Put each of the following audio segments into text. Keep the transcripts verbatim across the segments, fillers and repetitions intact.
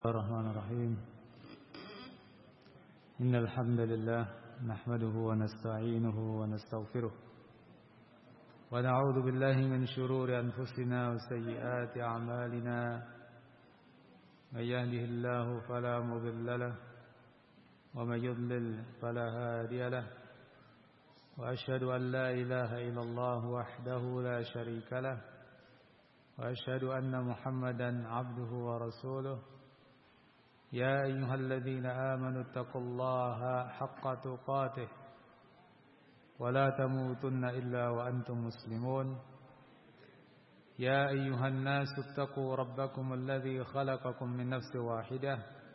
الرحمن الرحيم إن الحمد لله نحمده ونستعينه ونستغفره ونعوذ بالله من شرور أنفسنا وسيئات أعمالنا من يهده الله فلا مضل له ومن يضلل فلا هادي له وأشهد أن لا إله إلا الله وحده لا شريك له وأشهد أن محمدا عبده ورسوله يا أيها الذين آمنوا اتقوا الله حق تقاته ولا تموتن إلا وأنتم مسلمون يا أيها الناس اتقوا ربكم الذي خلقكم من نفس واحدة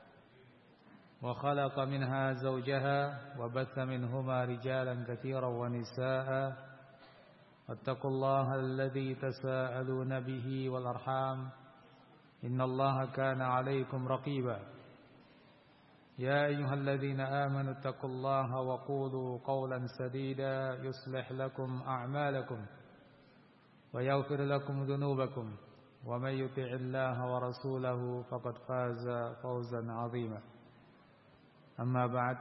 وخلق منها زوجها وبث منهما رجالا كثيرا ونساء واتقوا الله الذي تساءلون به والأرحام إن الله كان عليكم رقيبا يا أيها الذين آمنوا اتقوا الله وقولوا قولا سديدا يصلح لكم أعمالكم ويغفر لكم ذنوبكم ومن يطع الله ورسوله فقد فاز فوزا عظيما أما بعد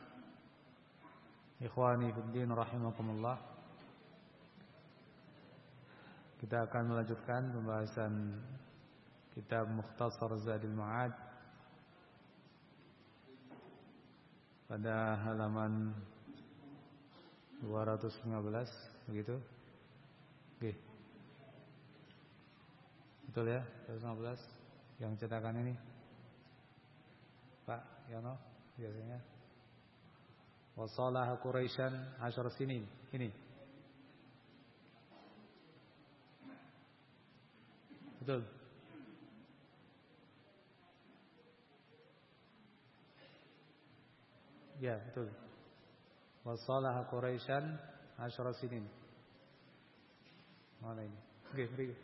إخواني في الدين رحمكم الله. Kita akan melanjutkan pembahasan kitab Mukhtasar Zadil Ma'ad pada halaman dua ratus lima belas, begitu? Oke. Betul ya? dua ratus lima belas yang cetakan ini. Pak Yono biasanya. Wasalah Quraisyan asyar sinin. Ini. Betul. Ya, betul. Wasalah Quraisyan asyara sinin. Mana ini? Oke, beri.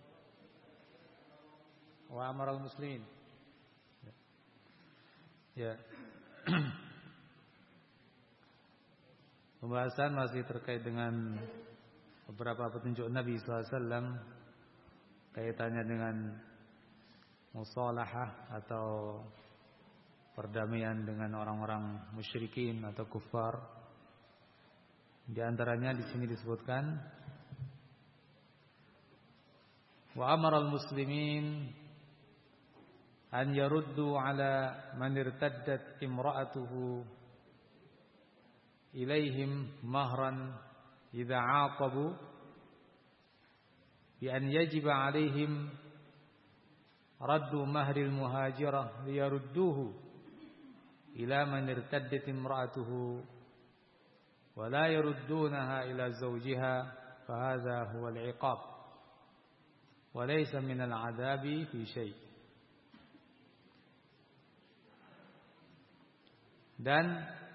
Wa amaral muslimin. Ya. Pembahasan masih terkait dengan beberapa petunjuk Nabi sallallahu alaihi wasallam kaitannya dengan musalahah atau perdamaian dengan orang-orang musyrikin atau kufar. Di antaranya di sini disebutkan wa amaral muslimin an yaruddu ala man irtaddat imra'atuhu ilaihim mahran idza 'aqabu bi an yajiba 'alaihim raddu mahril muhajirah liyarudduhu ila man irtaddat imra'atuhu wa la yaruddunaha ila zawjiha fa hadha huwa al-'iqab wa laysa min al-'adhabi fi shay'. Dan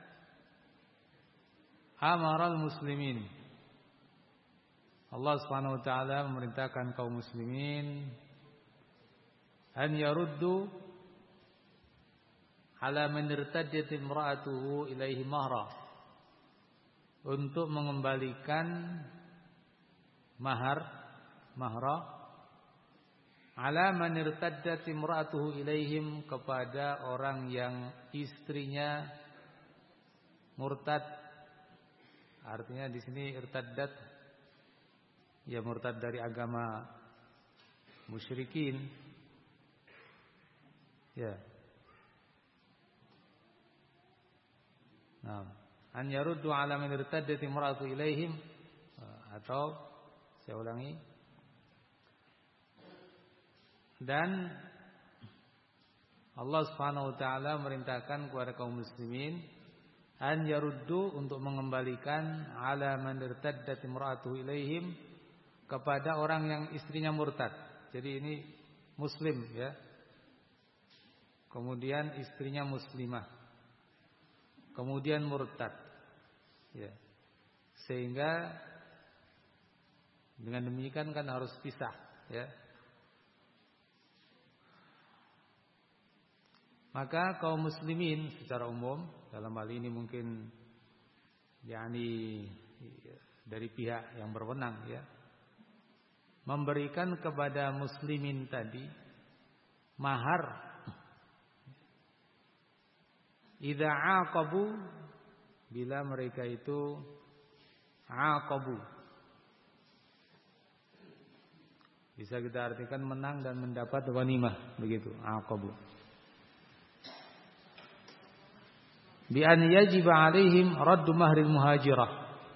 amaral muslimin, Allah Subhanahu wa taala memerintahkan kaum muslimin an yaruddu ala man irtaddat imra'atuhu ilaihi mahra, untuk mengembalikan mahar mahra ala man irtaddat imra'atuhu ilaihim, kepada orang yang istrinya murtad. Artinya di sini irtaddat ya murtad dari agama musyrikin. Ya. Nah, an yaruddu ala man irtaddat imra'atu ilaihim, atau saya ulangi, dan Allah Subhanahu wa taala merintahkan kepada kaum muslimin an yaruddu, untuk mengembalikan ala man irtaddat imra'atu ilaihim, kepada orang yang istrinya murtad. Jadi ini muslim ya. Kemudian istrinya muslimah, kemudian murtad, ya. Sehingga dengan demikian kan harus pisah, ya. Maka kaum muslimin secara umum, dalam hal ini mungkin yakni dari pihak yang berwenang, ya, memberikan kepada muslimin tadi mahar idza aqabu, bila mereka itu aqabu. Bisa kita artikan menang dan mendapat ghanimah, begitu, aqabu. Bi an yajiba alaihim raddu mahril muhajirah,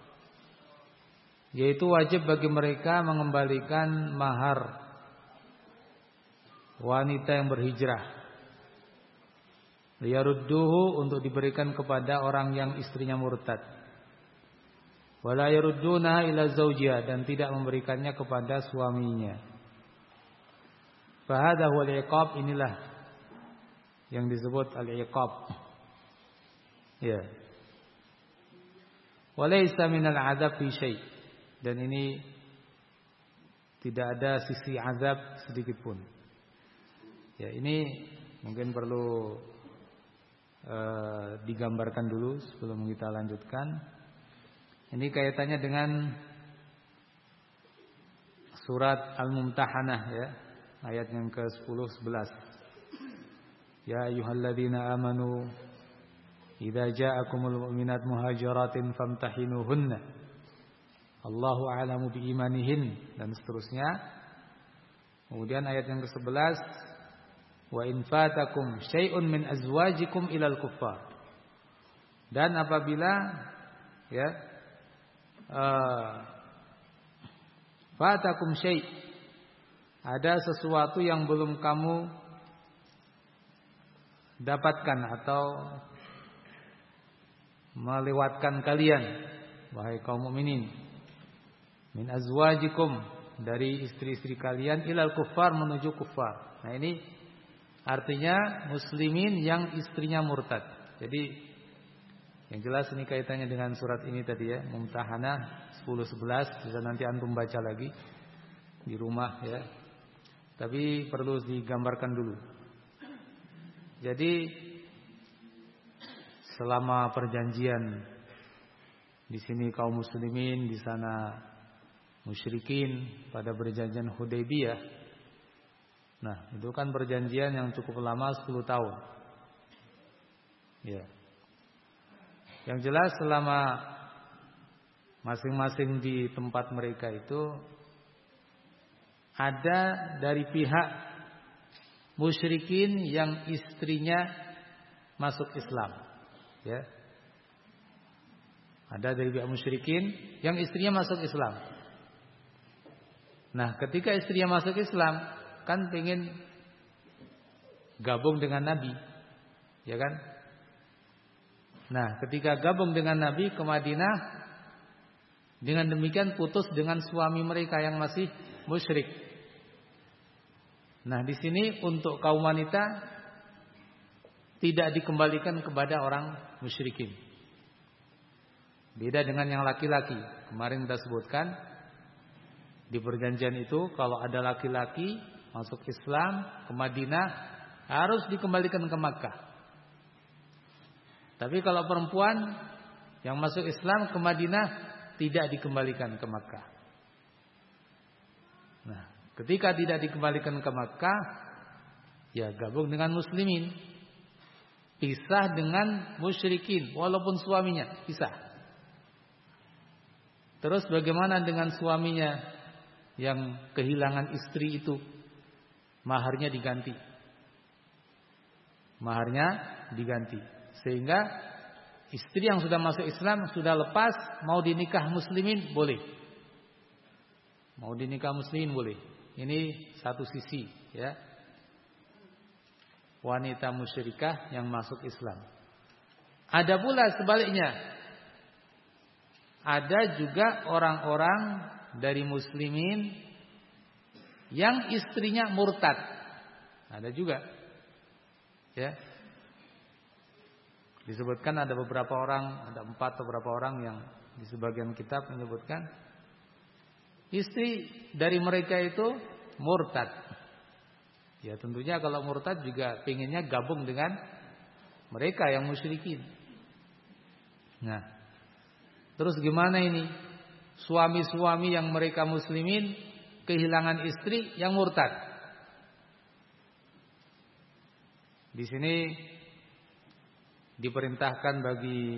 yaitu wajib bagi mereka mengembalikan mahar wanita yang berhijrah. Liyarudduhu, untuk diberikan kepada orang yang istrinya murtad. Wala yaruddunaha ila zawjiha, dan tidak memberikannya kepada suaminya. Fahadha huwal iqab, inilah yang disebut al-iqab. Ya. Walaysa minal azab fi syai', dan ini tidak ada sisi azab sedikit pun. Ya, ini mungkin perlu uh, digambarkan dulu sebelum kita lanjutkan. Ini kaitannya dengan surat Al-Mumtahanah, ya, ayat yang ke sepuluh sebelas. Ya ayyuhalladzina amanu idza ja'akumul mu'minat muhajiratin famtahinuhunna Allahu a'lamu biimanihin, dan seterusnya. Kemudian ayat yang ke sebelas, wa in fatakum syai'un min azwajikum ilal kuffar, dan apabila ya uh, fatakum syai', ada sesuatu yang belum kamu dapatkan atau melewatkan kalian, wahai kaum mukminin, min azwajikum, dari istri-istri kalian, ilal kuffar, menuju kufar. Nah, ini artinya muslimin yang istrinya murtad. Jadi yang jelas ini kaitannya dengan surat ini tadi, ya, Mumtahanah sepuluh sebelas. Bisa nanti antum baca lagi di rumah, ya. Tapi perlu digambarkan dulu. Jadi selama perjanjian, di sini kaum muslimin, di sana musyrikin pada perjanjian Hudaybiyah. Nah, itu kan perjanjian yang cukup lama, sepuluh tahun. Ya. Yang jelas selama masing-masing di tempat mereka itu ada dari pihak musyrikin yang istrinya masuk Islam, ya. Ada dari pihak musyrikin yang istrinya masuk Islam. Nah, ketika istrinya masuk Islam, kan pengen gabung dengan Nabi, ya kan? Nah, ketika gabung dengan Nabi ke Madinah, dengan demikian putus dengan suami mereka yang masih musyrik. Nah, di sini untuk kaum wanita tidak dikembalikan kepada orang musyrikin. Beda dengan yang laki-laki. Kemarin kita sebutkan di perjanjian itu, kalau ada laki-laki masuk Islam ke Madinah harus dikembalikan ke Makkah. Tapi kalau perempuan yang masuk Islam ke Madinah tidak dikembalikan ke Makkah. Nah, ketika tidak dikembalikan ke Makkah, ya gabung dengan muslimin, pisah dengan musyrikin walaupun suaminya pisah. Terus bagaimana dengan suaminya yang kehilangan istri itu? Maharnya diganti. Maharnya diganti. Sehingga istri yang sudah masuk Islam, sudah lepas, mau dinikah muslimin boleh. Mau dinikah muslimin boleh. Ini satu sisi, ya. Wanita musyrikah yang masuk Islam. Ada pula sebaliknya. Ada juga orang-orang dari muslimin yang istrinya murtad. Ada juga, ya. Disebutkan ada beberapa orang, ada empat atau beberapa orang yang di sebagian kitab menyebutkan istri dari mereka itu murtad. Ya, tentunya kalau murtad juga pengennya gabung dengan mereka yang musyrikin. Nah, terus gimana ini? Suami-suami yang mereka muslimin kehilangan istri yang murtad. Di sini diperintahkan bagi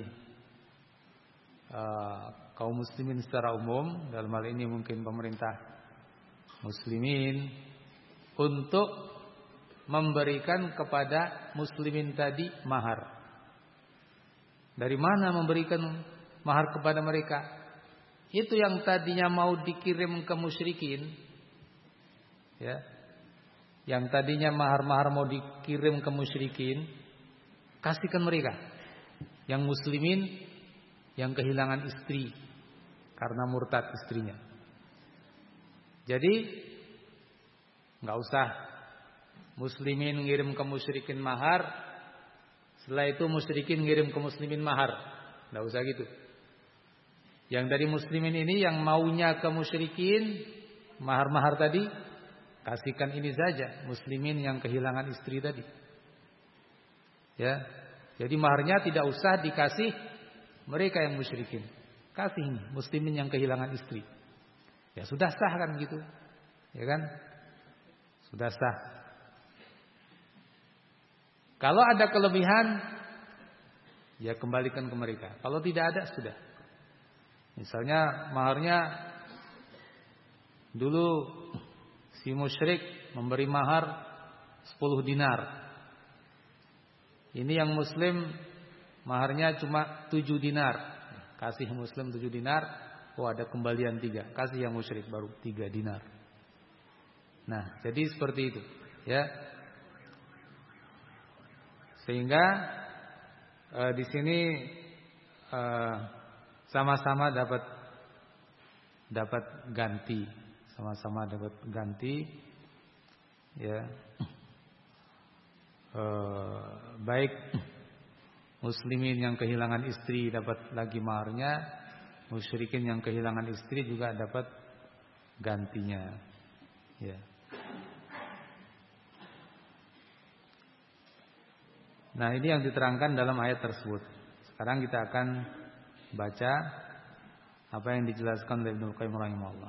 uh, kaum muslimin secara umum, dalam hal ini mungkin pemerintah muslimin, untuk memberikan kepada muslimin tadi mahar. Dari mana memberikan mahar kepada mereka? Itu yang tadinya mau dikirim ke musyrikin, ya, yang tadinya mahar-mahar mau dikirim ke musyrikin, kasihkan mereka. Yang muslimin yang kehilangan istri karena murtad istrinya. Jadi nggak usah muslimin ngirim ke musyrikin mahar, setelah itu musyrikin ngirim ke muslimin mahar. Nggak usah gitu. Yang dari muslimin ini yang maunya ke musyrikin mahar-mahar tadi, kasihkan ini saja, muslimin yang kehilangan istri tadi. Ya. Jadi maharnya tidak usah dikasih mereka yang musyrikin. Kasih ini muslimin yang kehilangan istri. Ya sudah sah kan gitu. Ya kan? Sudah sah. Kalau ada kelebihan, ya kembalikan ke mereka. Kalau tidak ada, sudah. Misalnya maharnya dulu si musyrik memberi mahar sepuluh dinar. Ini yang muslim maharnya cuma tujuh dinar. Kasih muslim tujuh dinar, oh ada kembalian tiga. Kasih yang musyrik baru tiga dinar. Nah, jadi seperti itu, ya. Sehingga uh, di sini uh, sama-sama dapat dapat ganti, sama-sama dapat ganti, ya. Uh, baik muslimin yang kehilangan istri dapat lagi maharnya, musyrikin yang kehilangan istri juga dapat gantinya. Ya. Nah, ini yang diterangkan dalam ayat tersebut. Sekarang kita akan baca apa yang dijelaskan oleh Ibnu Qayyim rahimahullah.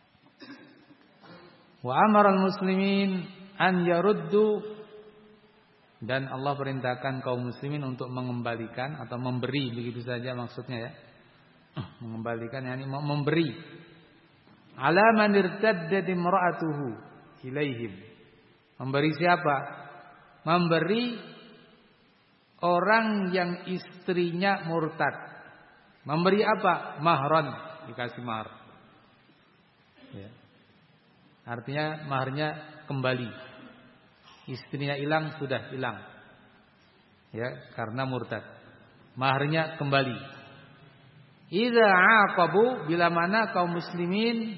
Wa amaral muslimin an yaruddu, dan Allah perintahkan kaum muslimin untuk mengembalikan atau memberi, begitu saja maksudnya ya. Mengembalikan yakni memberi. Ala man irtaddat imra'atuhu ilaihim. Memberi siapa? Memberi orang yang istrinya murtad. Memberi apa? Mahran, dikasih mahar. Ya. Artinya maharnya kembali. Istrinya hilang, sudah hilang. Ya, karena murtad. Maharnya kembali. Idza aqabu, bila mana kaum muslimin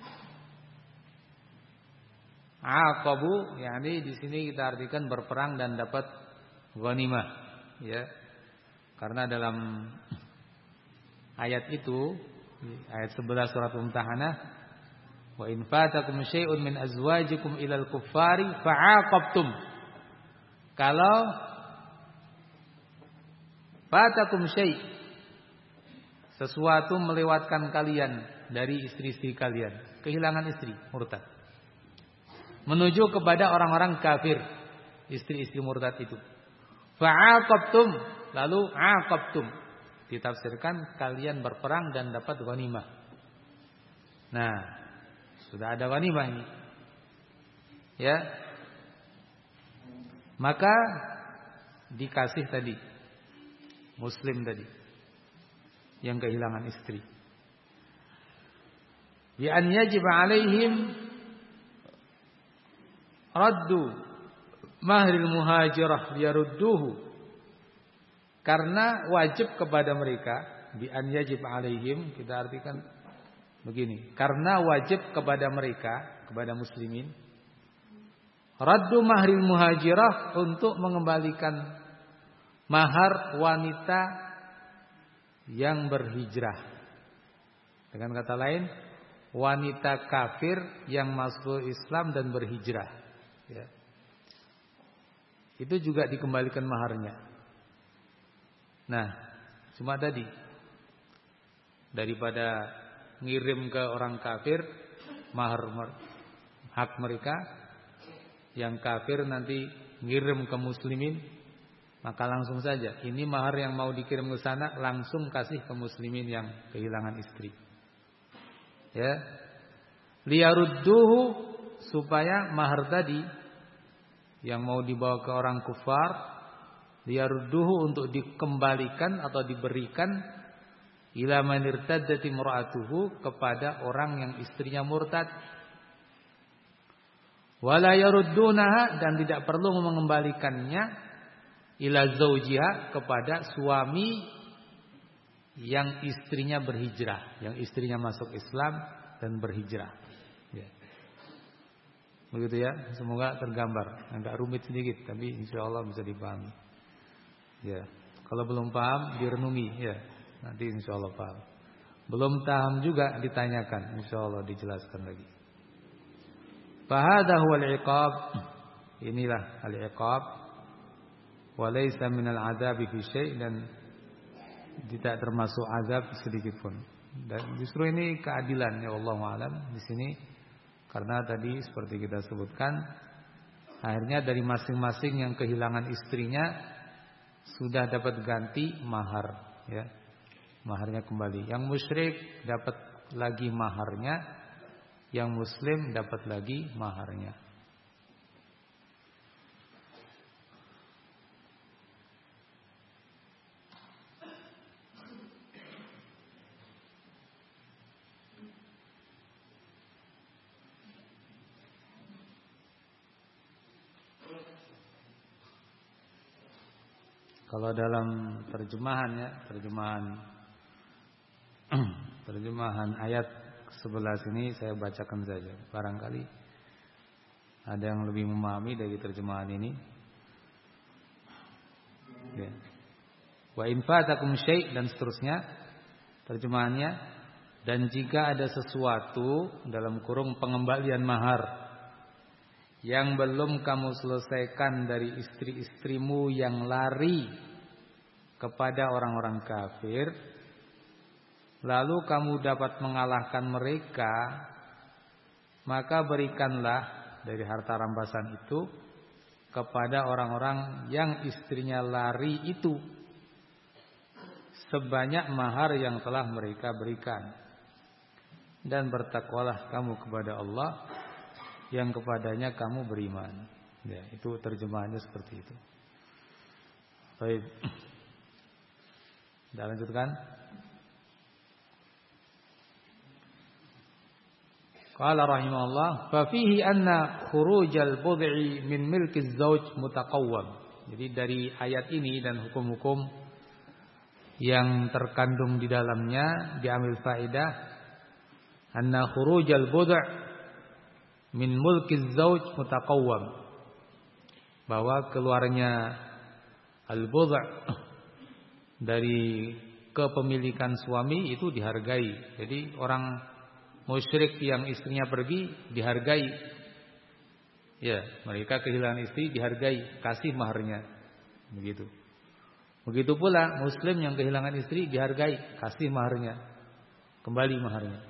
aqabu, yakni di sini kita artikan berperang dan dapat ghanimah, ya. Karena dalam ayat itu, ayat sebelas surat Mumtahanah, wa in fatakum syai'un min azwajikum ilal kuffari fa'aqabtum. Kalau fatakum syai', sesuatu melewatkan kalian dari istri-istri kalian, kehilangan istri, murtad, menuju kepada orang-orang kafir, istri-istri murtad itu. Fa'aqabtum, lalu aqabtum, ditafsirkan kalian berperang dan dapat ghanimah. Nah, sudah ada ghanimah ini. Ya. Maka dikasih tadi muslim tadi yang kehilangan istri. Bi an yajib alaihim raddu mahril muhajirah liyarudduhu. Karena wajib kepada mereka, bi an yajib alaihim kita artikan begini, karena wajib kepada mereka, kepada muslimin, raddu mahril muhajirah, untuk mengembalikan mahar wanita yang berhijrah. Dengan kata lain, wanita kafir yang masuk Islam dan berhijrah, ya. Itu juga dikembalikan maharnya. Nah, cuma tadi, daripada ngirim ke orang kafir mahar hak mereka, yang kafir nanti ngirim ke muslimin, maka langsung saja ini mahar yang mau dikirim ke sana langsung kasih ke muslimin yang kehilangan istri. Ya. Liyarudduhu, supaya mahar tadi yang mau dibawa ke orang kufar, liyarudduhu, untuk dikembalikan atau diberikan ila man irtaddat imra'atuhu, kepada orang yang istrinya murtad. Wala yaruddunaha, dan tidak perlu mengembalikannya ila zaujiha, kepada suami yang istrinya berhijrah, yang istrinya masuk Islam dan berhijrah. Ya. Begitu ya, semoga tergambar. Agak rumit sedikit, tapi insya Allah bisa dipahami. Ya, kalau belum paham direnungi, ya, nanti insya Allah paham. Belum paham juga ditanyakan, insya Allah dijelaskan lagi. Fahadha huwal iqab, inilah al-iqab, wa laysa minal adabi fi syai', dan tidak termasuk azab sedikit pun. Dan justru ini keadilan, ya Allahu a'lam di sini, karena tadi seperti kita sebutkan, akhirnya dari masing-masing yang kehilangan istrinya sudah dapat ganti mahar, ya, maharnya kembali. Yang musyrik dapat lagi maharnya, yang muslim dapat lagi maharnya. Kalau dalam terjemahan, ya, terjemahan terjemahan ayat sebelas ini saya bacakan saja. Barangkali ada yang lebih memahami dari terjemahan ini. Ya. Wa in fatakum syai', dan seterusnya terjemahannya, dan jika ada sesuatu dalam kurung pengembalian mahar yang belum kamu selesaikan dari istri-istrimu yang lari kepada orang-orang kafir, lalu kamu dapat mengalahkan mereka, maka berikanlah dari harta rampasan itu kepada orang-orang yang istrinya lari itu sebanyak mahar yang telah mereka berikan. Dan bertakwalah kamu kepada Allah yang kepadanya kamu beriman. Ya, itu terjemahannya seperti itu. Baik. Kita lanjutkan. Qala rahimahullah, fa fihi anna khurujal bud'i min milki az-zawj mutaqawwam. Jadi dari ayat ini dan hukum-hukum yang terkandung di dalamnya diambil faedah anna khurujal bud'i min mulkiz zauj mutaqawwam, bahwa keluarnya al-budh' dari kepemilikan suami itu dihargai. Jadi orang musyrik yang istrinya pergi dihargai. Ya, mereka kehilangan istri dihargai, kasih maharnya. Begitu. Begitu pula muslim yang kehilangan istri dihargai, kasih maharnya, kembali maharnya.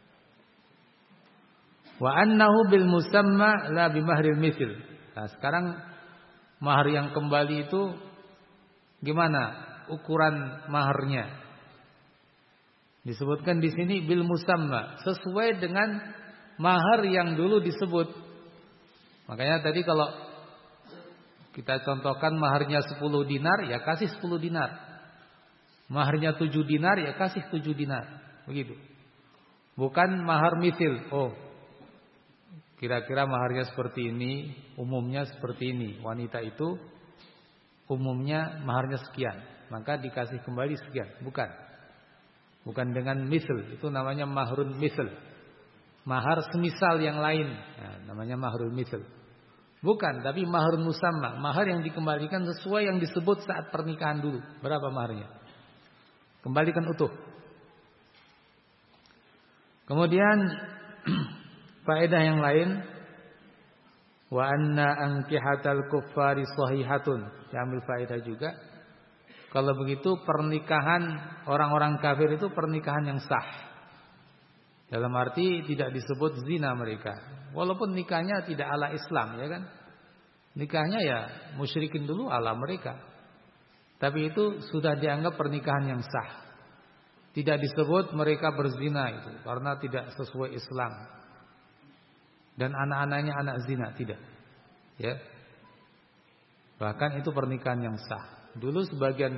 Wa annahu bil musamma la bi mahril mithl. Nah, sekarang mahar yang kembali itu gimana ukuran maharnya? Disebutkan di sini bil musamma, sesuai dengan mahar yang dulu disebut. Makanya tadi kalau kita contohkan maharnya sepuluh dinar, ya kasih sepuluh dinar. Maharnya tujuh dinar, ya kasih tujuh dinar. Begitu. Bukan mahar mithil. Oh, kira-kira maharnya seperti ini, umumnya seperti ini. Wanita itu umumnya maharnya sekian, maka dikasih kembali sekian. Bukan. Bukan dengan misl, itu namanya mahrun misl. Mahar semisal yang lain, nah, namanya mahrul misl. Bukan, tapi mahrun musamma, mahar yang dikembalikan sesuai yang disebut saat pernikahan dulu. Berapa maharnya? Kembalikan utuh. Kemudian faedah yang lain, wa anna ankihatal kuffari sahihatun. Diambil faedah juga. Kalau begitu pernikahan orang-orang kafir itu pernikahan yang sah. Dalam arti tidak disebut zina mereka. Walaupun nikahnya tidak ala Islam, ya kan? Nikahnya ya musyrikin dulu ala mereka. Tapi itu sudah dianggap pernikahan yang sah. Tidak disebut mereka berzina itu karena tidak sesuai Islam. Dan anak-anaknya anak zina, tidak. Ya. Bahkan itu pernikahan yang sah. Dulu sebagian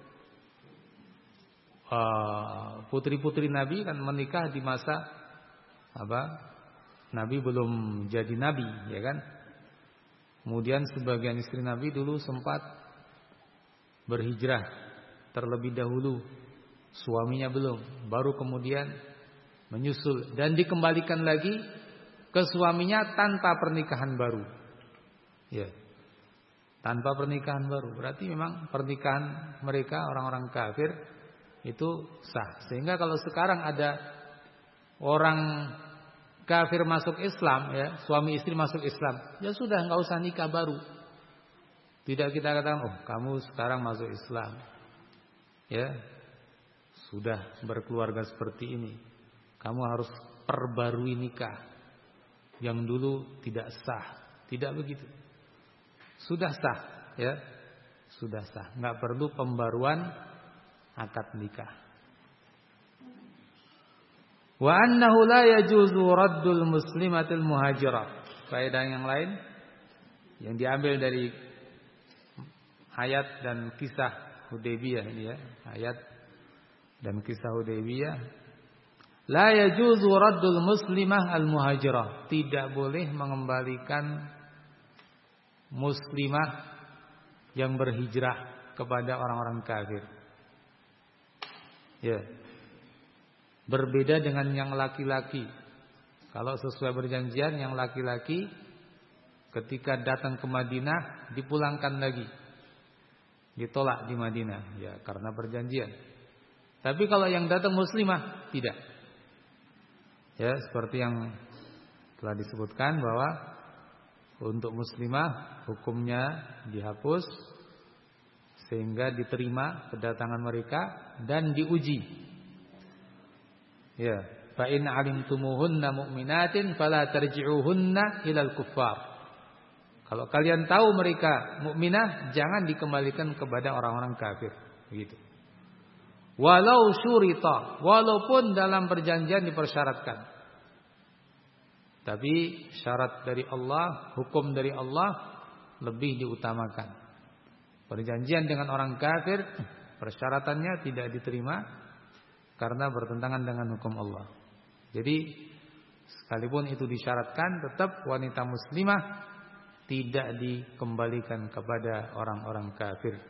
uh, putri-putri Nabi kan menikah di masa apa? Nabi belum jadi nabi, ya kan? Kemudian sebagian istri Nabi dulu sempat berhijrah terlebih dahulu, suaminya belum, baru kemudian menyusul dan dikembalikan lagi ke suaminya tanpa pernikahan baru. Ya. Tanpa pernikahan baru. Berarti memang pernikahan mereka orang-orang kafir itu sah. Sehingga kalau sekarang ada orang kafir masuk Islam, ya, suami istri masuk Islam, ya sudah, nggak usah nikah baru. Tidak kita katakan, oh kamu sekarang masuk Islam, ya, sudah berkeluarga seperti ini, kamu harus perbarui nikah yang dulu tidak sah. Tidak begitu. Sudah sah, ya, sudah sah, nggak perlu pembaruan akad nikah. Wa annahu la yajuzu raddul muslimatil muhajirah. Faedah yang lain yang diambil dari ayat dan kisah Hudaybiyah ini, ya, ayat dan kisah Hudaybiyah. La yajuzu raddul muslimah al muhajirah. Tidak boleh mengembalikan muslimah yang berhijrah kepada orang-orang kafir. Ya. Berbeda dengan yang laki-laki. Kalau sesuai perjanjian, yang laki-laki ketika datang ke Madinah dipulangkan lagi, ditolak di Madinah, ya, karena perjanjian. Tapi kalau yang datang muslimah tidak. Ya, seperti yang telah disebutkan bahwa untuk muslimah hukumnya dihapus sehingga diterima kedatangan mereka dan diuji. Ya, fa in 'alimtumuhunna mu'minatin fala tarji'uhunna ilal kuffar. Kalau kalian tahu mereka mukminah, jangan dikembalikan kepada orang-orang kafir, begitu. Walau syurita, walaupun dalam perjanjian dipersyaratkan. Tapi syarat dari Allah, hukum dari Allah lebih diutamakan. Perjanjian dengan orang kafir, persyaratannya tidak diterima karena bertentangan dengan hukum Allah. Jadi sekalipun itu disyaratkan, tetap wanita muslimah tidak dikembalikan kepada orang-orang kafir.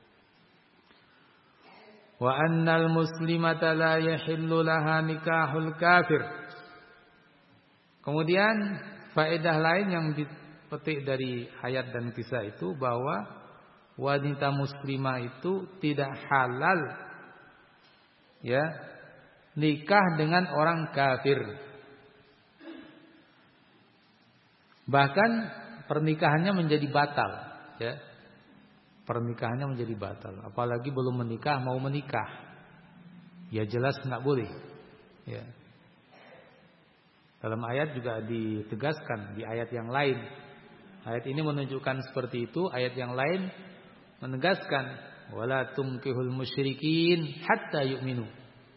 Wa annal muslimata la yahillu laha nikahul kafir. Kemudian faedah lain yang dipetik dari ayat dan kisah itu bahwa wanita muslimah itu tidak halal, ya, nikah dengan orang kafir. Bahkan pernikahannya menjadi batal, ya. Pernikahannya menjadi batal, apalagi belum menikah mau menikah. Ya jelas enggak boleh, ya. Dalam ayat juga ditegaskan di ayat yang lain. Ayat ini menunjukkan seperti itu, ayat yang lain menegaskan wala tunkihul musyrikin hatta yu'minu.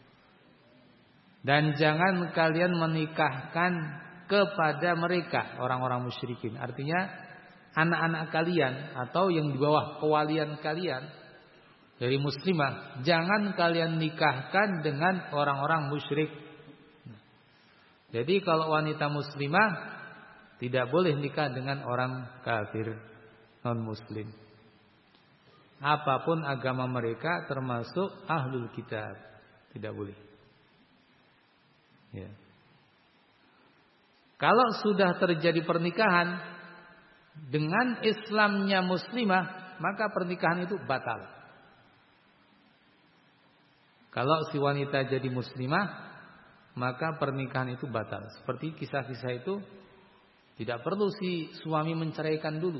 Dan jangan kalian menikahkan kepada mereka orang-orang musyrikin. Artinya anak-anak kalian atau yang di bawah kewalian kalian dari muslimah, jangan kalian nikahkan dengan orang-orang musyrik. Jadi kalau wanita muslimah tidak boleh nikah dengan orang kafir non muslim. Apapun agama mereka termasuk ahlul kitab, tidak boleh. Ya. Kalau sudah terjadi pernikahan dengan Islamnya muslimah, maka pernikahan itu batal. Kalau si wanita jadi muslimah, maka pernikahan itu batal. Seperti kisah-kisah itu, tidak perlu si suami menceraikan dulu.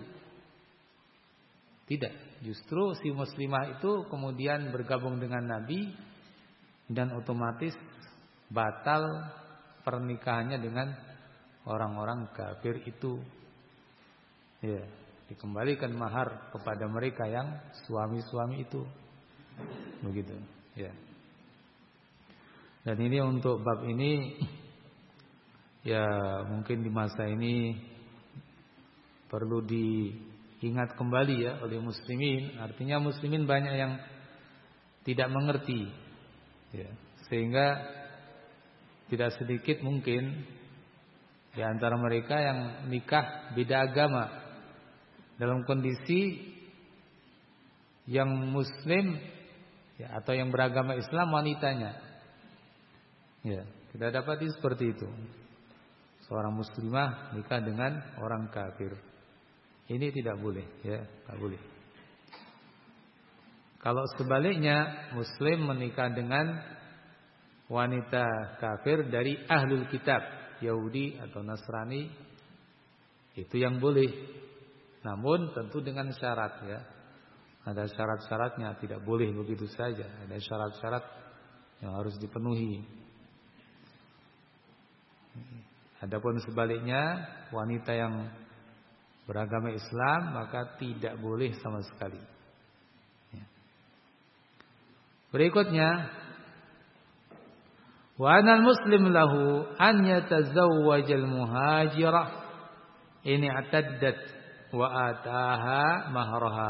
Tidak, justru si muslimah itu kemudian bergabung dengan Nabi dan otomatis batal pernikahannya dengan orang-orang kafir itu. Ya. dikembalikan mahar kepada mereka yang suami-suami itu. Begitu, ya. Dan ini untuk bab ini ya mungkin di masa ini perlu diingat kembali ya oleh muslimin. Artinya muslimin banyak yang tidak mengerti, ya, sehingga tidak sedikit mungkin di antara mereka yang nikah beda agama dalam kondisi yang muslim ya, atau yang beragama Islam wanitanya. Ya, kita dapati seperti itu. Seorang muslimah nikah dengan orang kafir. Ini tidak boleh, ya, tidak boleh. Kalau sebaliknya muslim menikah dengan wanita kafir dari ahlul kitab, Yahudi atau Nasrani, itu yang boleh. Namun tentu dengan syarat, ya. Ada syarat-syaratnya, tidak boleh begitu saja. Ada syarat-syarat yang harus dipenuhi. Adapun sebaliknya wanita yang beragama Islam maka tidak boleh sama sekali. Berikutnya, wa anal muslim lahu an yatazawwajal muhajirah in i'taddat wa ataha mahraha.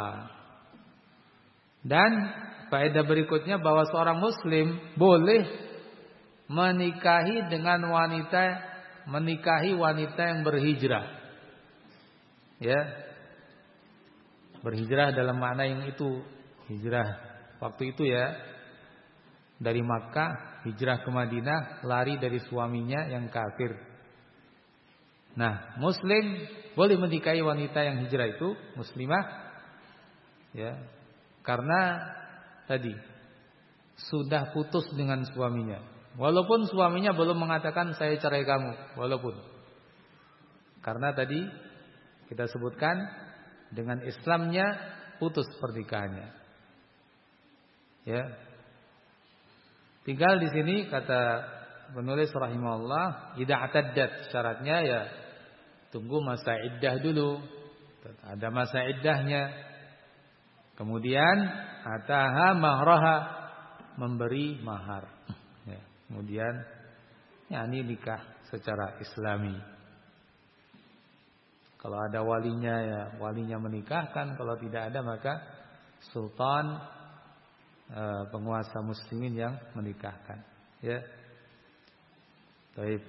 Dan faedah berikutnya bahwa seorang muslim boleh menikahi dengan wanita menikahi wanita yang berhijrah. Ya. Berhijrah dalam makna yang itu, hijrah waktu itu ya, dari Makkah hijrah ke Madinah, lari dari suaminya yang kafir. Nah, muslim boleh menikahi wanita yang hijrah itu, muslimah, ya, karena tadi sudah putus dengan suaminya. Walaupun suaminya belum mengatakan saya cerai kamu, walaupun. Karena tadi kita sebutkan dengan Islamnya putus pernikahannya. Ya. Tinggal di sini kata penulis rahimahullah, idza ataddat, syaratnya ya tunggu masa iddah dulu. Ada masa iddahnya. Kemudian ataha mahraha, memberi mahar. Ya. Kemudian ya ini nikah secara Islami. Kalau ada walinya ya walinya menikahkan, kalau tidak ada maka sultan e, penguasa muslimin yang menikahkan. Ya. Baik.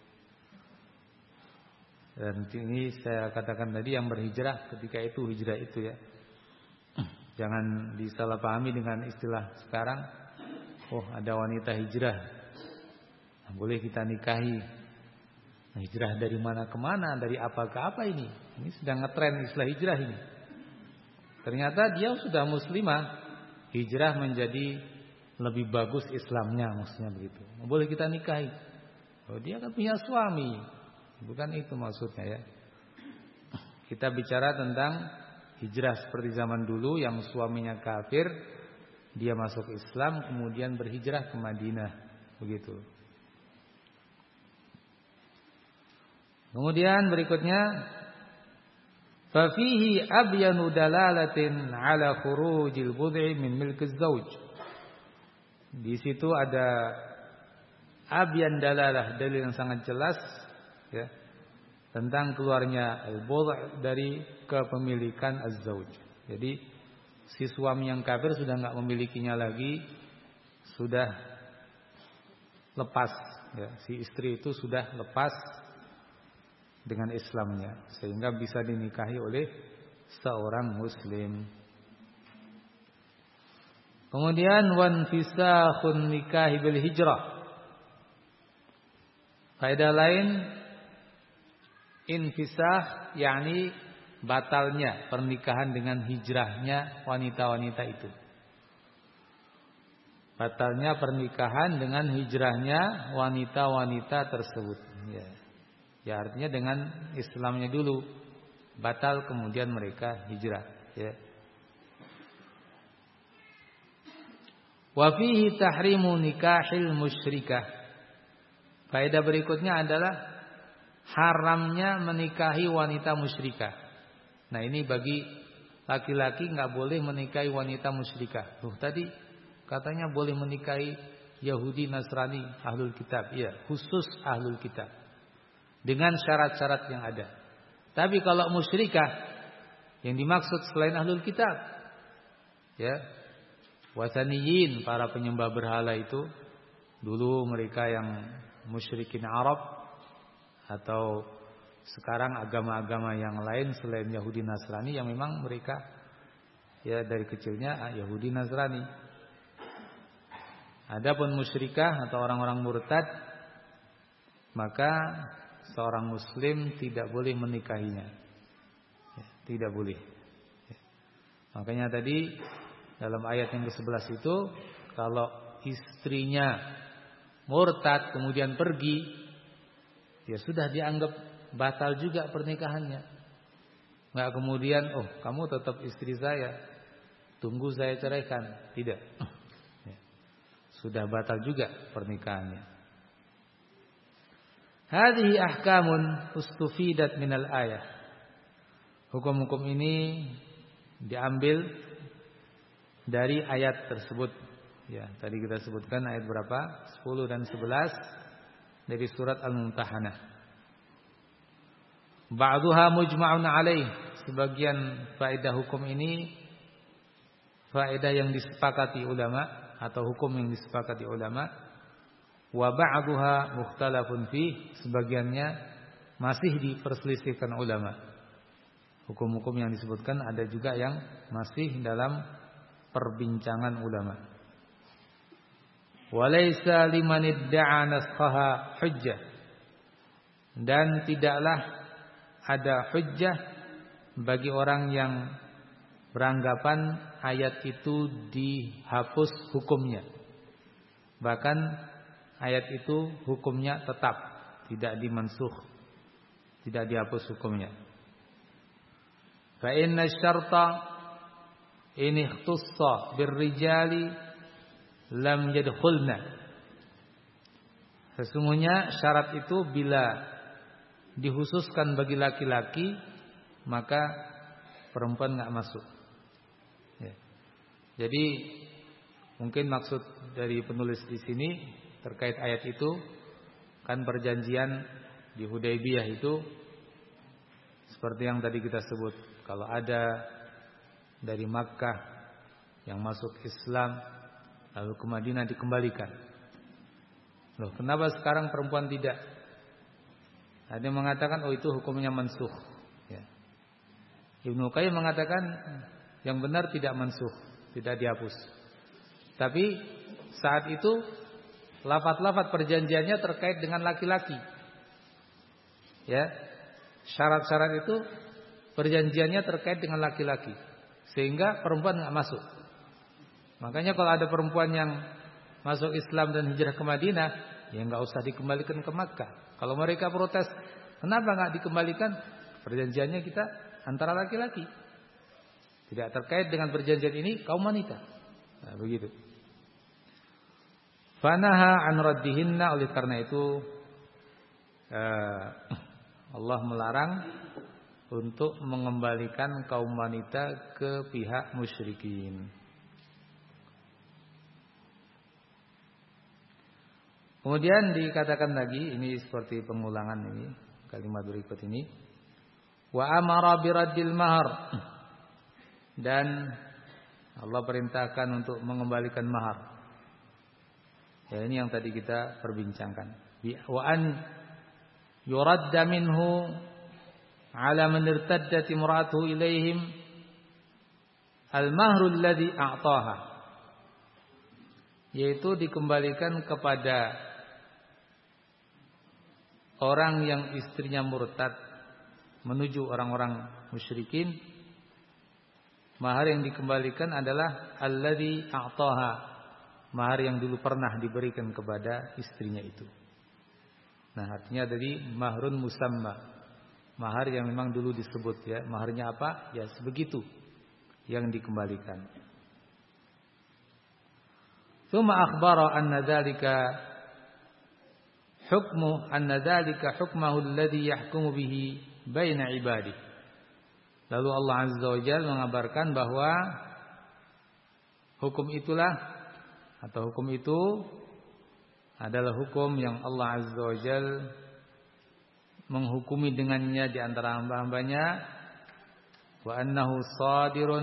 Dan ini saya katakan tadi yang berhijrah ketika itu hijrah itu ya. Jangan disalahpahami dengan istilah sekarang. Oh, ada wanita hijrah, boleh kita nikahi. Nah, hijrah dari mana ke mana, dari apa ke apa ini? Ini sedang ngetren istilah hijrah ini. Ternyata dia sudah muslimah, hijrah menjadi lebih bagus Islamnya, maksudnya begitu. Boleh kita nikahi. Oh, dia kan punya suami. Bukan itu maksudnya ya. Kita bicara tentang hijrah seperti zaman dulu yang suaminya kafir, dia masuk Islam kemudian berhijrah ke Madinah, begitu. Kemudian berikutnya, fa fihi abyanu dalalatin ala khurujil bud'i min milkiz zauj. Di situ ada abyan dalalah, dalil yang sangat jelas ya, tentang keluarnya al-budh' dari kepemilikan az-zauj. Jadi si suami yang kafir sudah enggak memilikinya lagi, sudah lepas ya, si istri itu sudah lepas dengan Islamnya sehingga bisa dinikahi oleh seorang muslim. Kemudian wan fisakhun nikah bil hijrah. Faedah lain, infisah yakni batalnya pernikahan dengan hijrahnya wanita-wanita itu. Batalnya pernikahan dengan hijrahnya wanita-wanita tersebut. Ya. Ya artinya dengan Islamnya dulu batal kemudian mereka hijrah. Ya. Wa fihi tahrimu nikahil musyrikah. Faedah berikutnya adalah haramnya menikahi wanita musyrikah. Nah ini bagi laki-laki nggak boleh menikahi wanita musyrikah. Tuh tadi katanya boleh menikahi Yahudi, Nasrani, Ahlul Kitab. Iya, khusus Ahlul Kitab. Dengan syarat-syarat yang ada. Tapi kalau musyrikah yang dimaksud selain Ahlul Kitab, ya, wasaniyin, para penyembah berhala itu, dulu mereka yang musyrikin Arab atau sekarang agama-agama yang lain selain Yahudi Nasrani yang memang mereka ya dari kecilnya Yahudi Nasrani. Adapun musyrikah atau orang-orang murtad, maka seorang muslim tidak boleh menikahinya. Ya, tidak boleh. Ya. Makanya tadi dalam ayat yang kesebelas itu, kalau istrinya murtad kemudian pergi, ya sudah dianggap batal juga pernikahannya. Nggak kemudian, oh kamu tetap istri saya, tunggu saya ceraikan. Tidak. Ya. Sudah batal juga pernikahannya. Hadhihi ahkamun ustufidat minal ayah. Hukum-hukum ini diambil dari ayat tersebut. Ya, tadi kita sebutkan ayat berapa? sepuluh dan sebelas dari surat Al-Mumtahanah. Ba'duha mujma'un alaih. Sebagian faedah hukum ini faedah yang disepakati ulama atau hukum yang disepakati ulama. Wa ba'duha mukhtalafun fi. Sebagiannya masih diperselisihkan ulama. Hukum-hukum yang disebutkan ada juga yang masih dalam perbincangan ulama. Walaysa liman idda'a naskhaha hujjah. Dan tidaklah ada hujjah bagi orang yang beranggapan ayat itu dihapus hukumnya. Bahkan ayat itu hukumnya tetap, tidak dimansukh, tidak dihapus hukumnya. Fa inna syarta in ikhtussa birrijali lam yadkhulna. Sesungguhnya syarat itu bila dikhususkan bagi laki-laki, maka perempuan nggak masuk. Ya. Jadi mungkin maksud dari penulis di sini terkait ayat itu, kan perjanjian di Hudaybiyah itu seperti yang tadi kita sebut. Kalau ada dari Makkah yang masuk Islam lalu ke Madinah dikembalikan. Loh, kenapa sekarang perempuan tidak? Ada yang mengatakan oh itu hukumnya mansukh. Ya. Ibnu Qayyim mengatakan yang benar tidak mansukh, tidak dihapus. Tapi saat itu lafaz-lafaz perjanjiannya terkait dengan laki-laki. Ya. Syarat-syarat itu perjanjiannya terkait dengan laki-laki. Sehingga perempuan enggak masuk. Makanya kalau ada perempuan yang masuk Islam dan hijrah ke Madinah, ya enggak usah dikembalikan ke Makkah. Kalau mereka protes, kenapa enggak dikembalikan? Perjanjiannya kita antara laki-laki. Tidak terkait dengan perjanjian ini kaum wanita. Nah, begitu. Fanaha an raddihinna, oleh karena itu eh, Allah melarang untuk mengembalikan kaum wanita ke pihak musyrikin. Kemudian dikatakan lagi, ini seperti pengulangan ini kalimat berikut ini. Wa amara biraddil mahar. Dan Allah perintahkan untuk mengembalikan mahar. Ya, ini yang tadi kita perbincangkan. Wa an yuradda minhu ala man irtaddat imra'atuhu ilaihim al-mahru alladhi a'taha. Yaitu dikembalikan kepada orang yang istrinya murtad menuju orang-orang musyrikin, mahar yang dikembalikan adalah alladzi a'taha, mahar yang dulu pernah diberikan kepada istrinya itu. Nah, artinya dari mahrun musamma, mahar yang memang dulu disebut ya, maharnya apa? Ya sebegitu yang dikembalikan. Tsumma akhbara anna dzalika hukmu anna dzalika hukmuhu alladhi yahkumu bihi baina ibadihi. Lalu Allah Azza wa Jalla mengabarkan bahwa hukum itulah atau hukum itu adalah hukum yang Allah Azza wa Jalla menghukumi dengannya di antara hamba-hambanya, wa annahu sadirun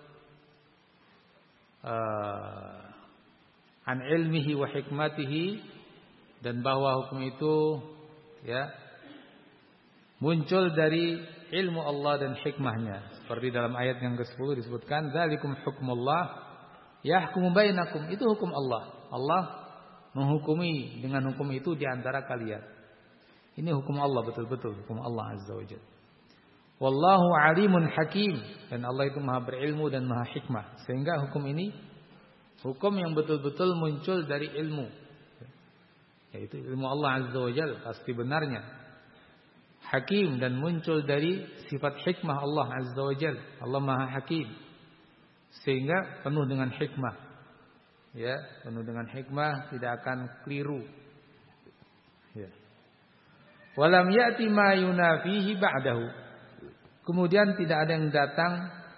uh, an ilmihi wa hikmatihi, dan bahwa hukum itu ya muncul dari ilmu Allah dan hikmahnya. Seperti dalam ayat yang kesepuluh disebutkan, dzalikum hukmullah yahkumu bainakum, itu hukum Allah. Allah menghukumi dengan hukum itu di antara kalian. Ini hukum Allah, betul-betul hukum Allah Azza wa Jalla. Wallahu alimun hakim, dan Allah itu maha berilmu dan maha hikmah. Sehingga hukum ini hukum yang betul-betul muncul dari ilmu, yaitu ilmu Allah Azza wa Jalla pasti benarnya. Hakim, dan muncul dari sifat hikmah Allah Azza wa Jalla. Allah maha hakim, sehingga penuh dengan hikmah. Ya, penuh dengan hikmah, tidak akan keliru. Ya. Walam ya'ti ma yunafihi ba'dahu. Kemudian tidak ada yang datang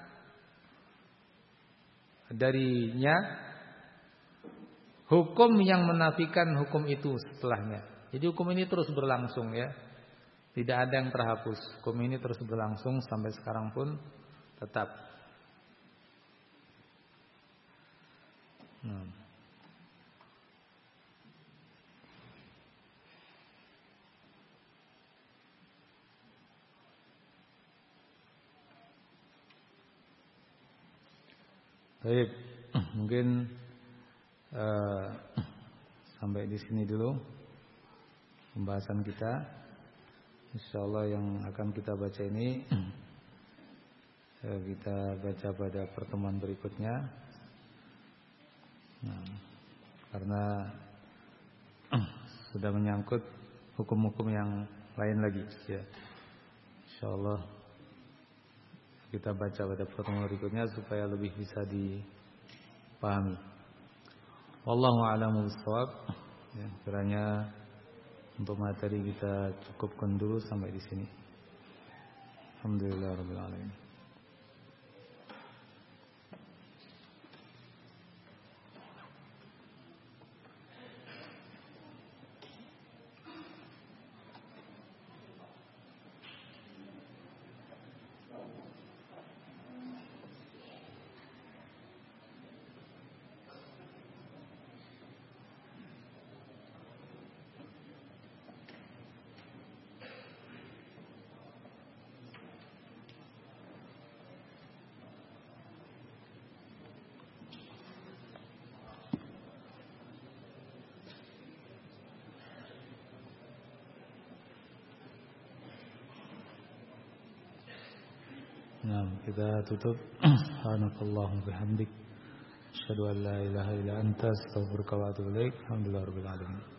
darinya hukum yang menafikan hukum itu setelahnya. Jadi hukum ini terus berlangsung ya. Tidak ada yang terhapus. Hukum ini terus berlangsung sampai sekarang pun tetap. Hmm. Baik, mungkin uh, sampai di sini dulu pembahasan kita. Insyaallah yang akan kita baca ini uh, kita baca pada pertemuan berikutnya. Nah, karena uh, sudah menyangkut hukum-hukum yang lain lagi, ya. Insyaallah kita baca pada pertemuan berikutnya supaya lebih bisa dipahami. Wallahu a'lamu bishawab. Ya, kiranya untuk materi kita cukupkan dulu sampai di sini. Alhamdulillahirabbil alamin. Nah, kita tutup. Subhanakallahumma bihamdik, asyhadu an la ilaha illa anta, astaghfiruka wa atubu ilaik. Alhamdulillahirabbil alamin.